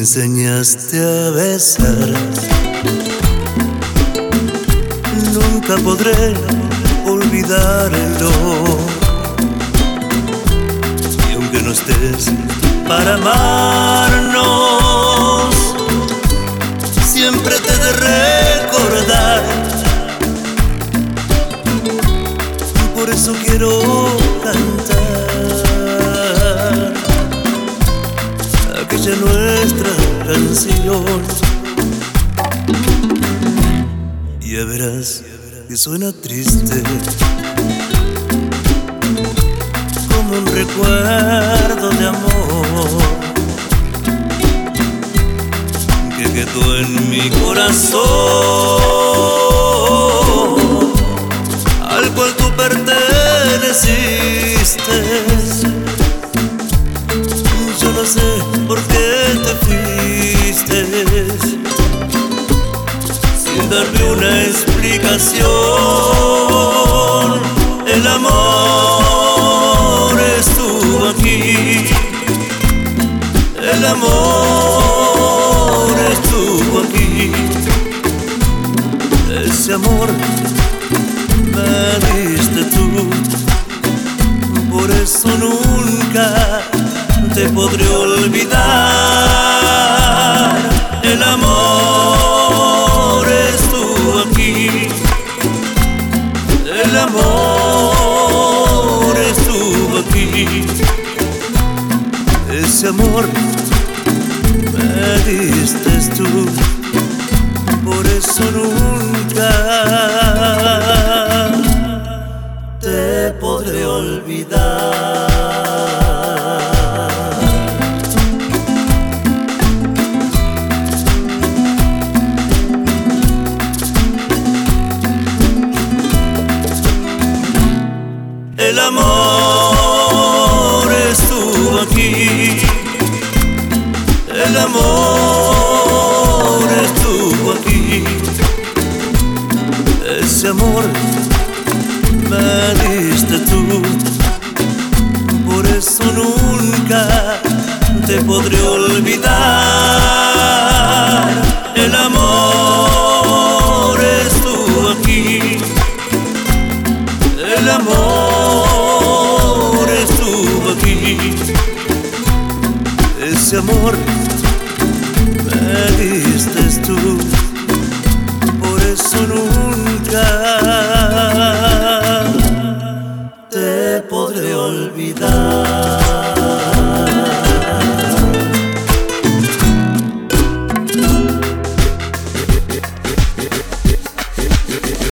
enseñaste a besar. Nunca podré olvidarlo. Y aunque no estés para amarnos, siempre te he de recordar. Por eso quiero cantar aquella nuestra canción. Ya verás que suena triste, como un recuerdo de amor que quedó en mi corazón, al cual tú perteneciste. Yo no sé por qué te fuiste sin darme una explicación. El amor estuvo aquí, el amor estuvo aquí. Ese amor me diste tú, por eso nunca te podré olvidar. El amor estuvo aquí, el amor estuvo aquí. Ese amor me diste tú, por eso nunca te podré olvidar. El amor estuvo aquí, el amor estuvo aquí. Ese amor me diste tú, por eso nunca te podré olvidar. El amor estuvo aquí, el amor estuvo aquí. Ese amor